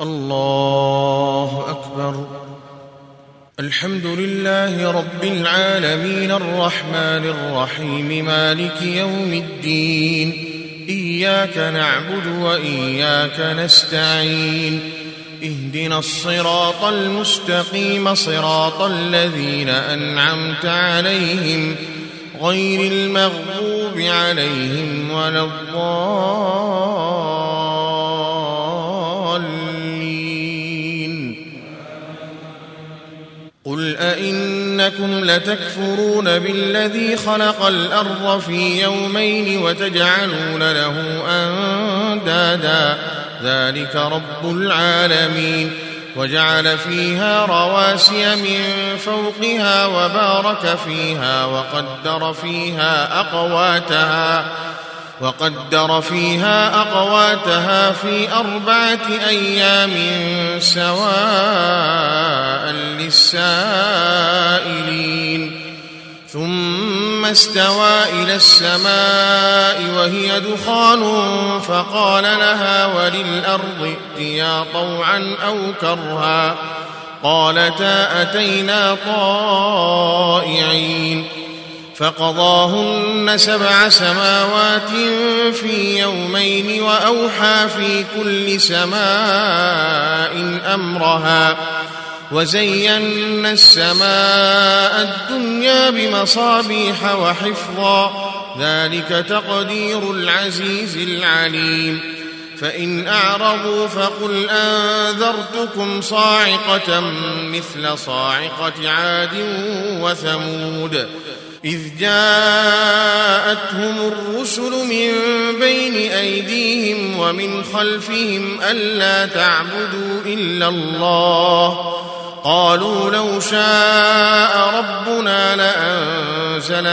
الله أكبر. الحمد لله رب العالمين الرحمن الرحيم مالك يوم الدين. إياك نعبد وإياك نستعين. اهدنا الصراط المستقيم صراط الذين أنعمت عليهم غير المغضوب عليهم ولا الضالين. قل أئنكم لتكفرون بالذي خلق الأرض في يومين وتجعلون له أندادا ذلك رب العالمين. وجعل فيها رواسي من فوقها وبارك فيها وقدر فيها أقواتها في 4 أيام سواء للسائلين. ثم استوى إلى السماء وهي دخان فقال لها وللأرض ائتيا طوعا أو كرها قالتا أتينا طائعين. فقضاهن 7 سماوات في يومين وأوحى في كل سماء أمرها وزينا السماء الدنيا بمصابيح وحفظا ذلك تقدير العزيز العليم. فإن أعرضوا فقل أنذرتكم صاعقة مثل صاعقة عاد وثمود إذ جاءتهم الرسل من بين أيديهم ومن خلفهم ألا تعبدوا إلا الله قالوا لو شاء ربنا لأنزل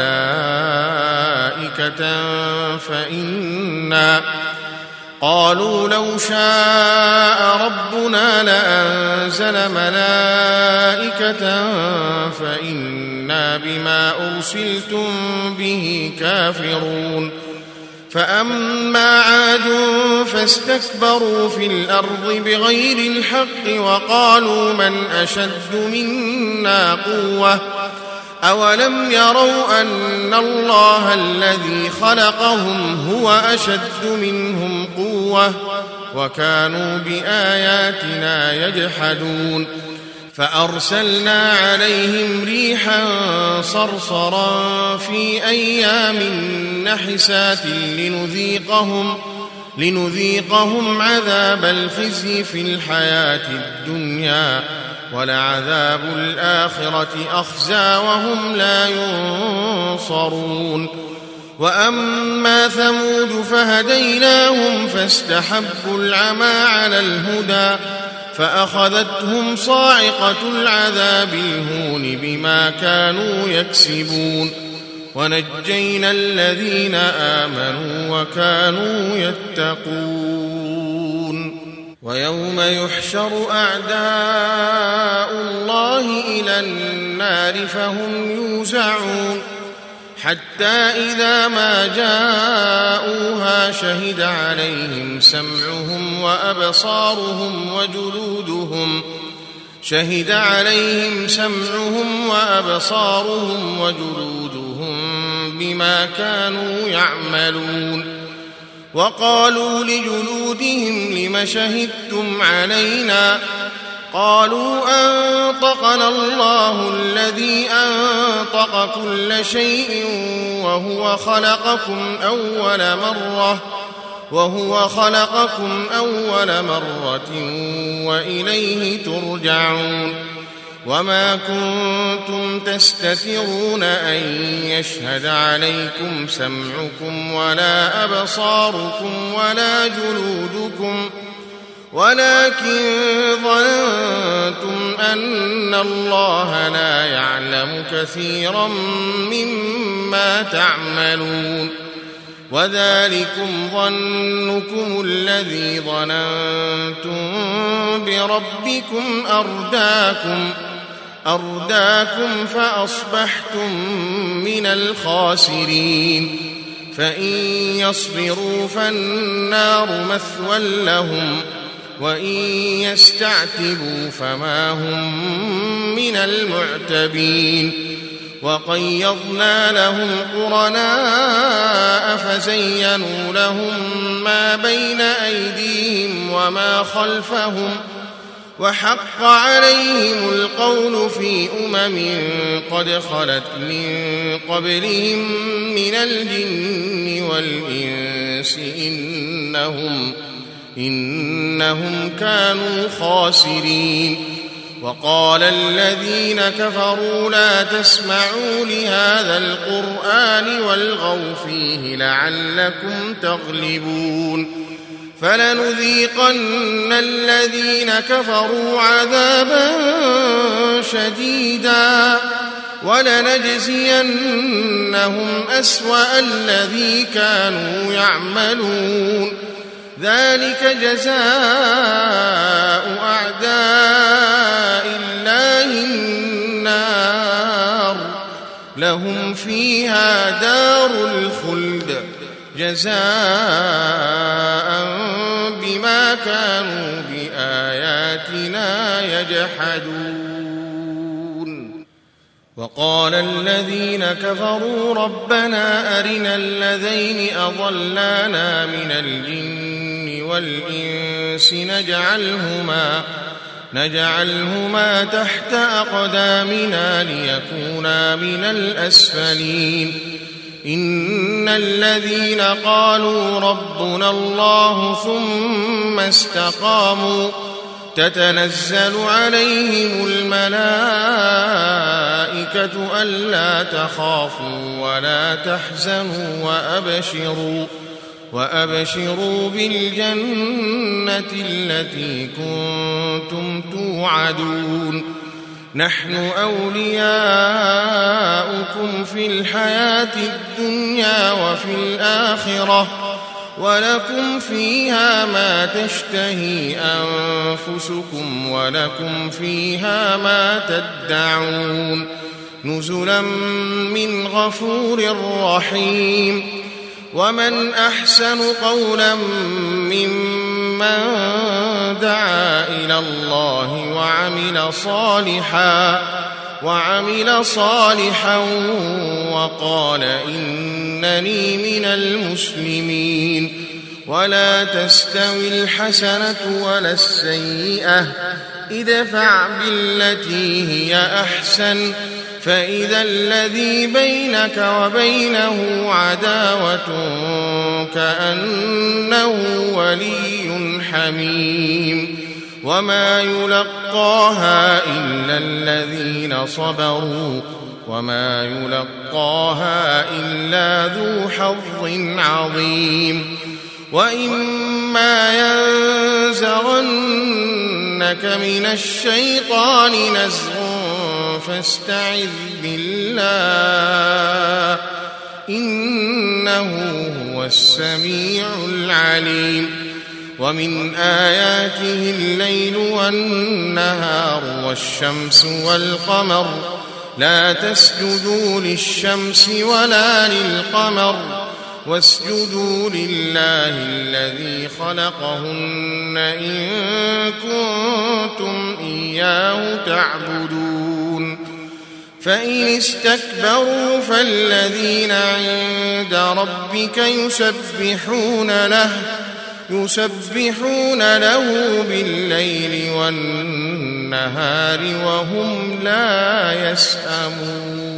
ملائكة فإنا بما أرسلتم به كافرون. فأما عاد فاستكبروا في الأرض بغير الحق وقالوا من أشد منا قوة أولم يروا أن الله الذي خلقهم هو أشد منهم قوة وكانوا بآياتنا يجحدون. فأرسلنا عليهم ريحا صرصرا في أيام نحسات لنذيقهم عذاب الخزي في الحياة الدنيا ولعذاب الآخرة أخزى وهم لا ينصرون. وأما ثمود فهديناهم فاستحبوا العمى على الهدى فأخذتهم صاعقة العذاب الهون بما كانوا يكسبون. ونجينا الذين آمنوا وكانوا يتقون. ويوم يحشر أعداء الله إلى النار فهم يوزعون حتى إذا ما جاءوها شهد عليهم سمعهم وأبصارهم وجلودهم بما كانوا يعملون. وقالوا لجلودهم لم شهدتم علينا قالوا أنطقنا الله الذي أنطق كل شيء وهو خلقكم أول مرة وإليه ترجعون. وما كنتم تستترون أن يشهد عليكم سمعكم ولا أبصاركم ولا جلودكم ولكن ظننتم أن الله لا يعلم كثيرا مما تعملون. وذلكم ظنكم الذي ظننتم بربكم أرداكم فأصبحتم من الخاسرين. فإن يصبروا فالنار مثوى لهم وإن يستعتبوا فما هم من المعتبين وقيضنا لهم قرناء فزينوا لهم ما بين أيديهم وما خلفهم وحق عليهم القول في قد خلت من قبلهم من الجن والإنس إنهم كانوا خاسرين وقال الذين كفروا لا تسمعوا لهذا القرآن والغوا فيه لعلكم تغلبون فلنذيقن الذين كفروا عذابا شديدا ولنجزينهم أسوأ الذي كانوا يعملون ذلك جزاء أعداء الله النار لهم فيها دار الخلد جزاء بما كانوا بآياتنا يجحدون وقال الذين كفروا ربنا أرنا الذين أضلانا من الجن والإنس نجعلهما تحت أقدامنا ليكونا من الأسفلين إن الذين قالوا ربنا الله ثم استقاموا تتنزل عليهم الملائكة ألا تخافوا ولا تحزنوا وأبشروا بالجنة التي كنتم توعدون نحن أولياؤكم في الحياة الدنيا وفي الآخرة ولكم فيها ما تشتهي أنفسكم ولكم فيها ما تدعون نزلا من غفور رحيم ومن أحسن قولا ممن دعا إلى الله وعمل صالحا وقال إنني من المسلمين ولا تستوي الحسنة ولا السيئة ادفع بالتي هي أحسن فإذا الذي بينك وبينه عداوة كأنه ولي حميم وما يلقاها إلا الذين صبروا وما يلقاها إلا ذو حظ عظيم وإما ينزغنك من الشيطان نزغ فاستعذ بالله إنه هو السميع العليم ومن آياته الليل والنهار والشمس والقمر لا تسجدوا للشمس ولا للقمر واسجدوا لله الذي خلقهن إن كنتم إياه تعبدون فإن استكبروا فالذين عند ربك يسبحون له بالليل والنهار وهم لا يسأمون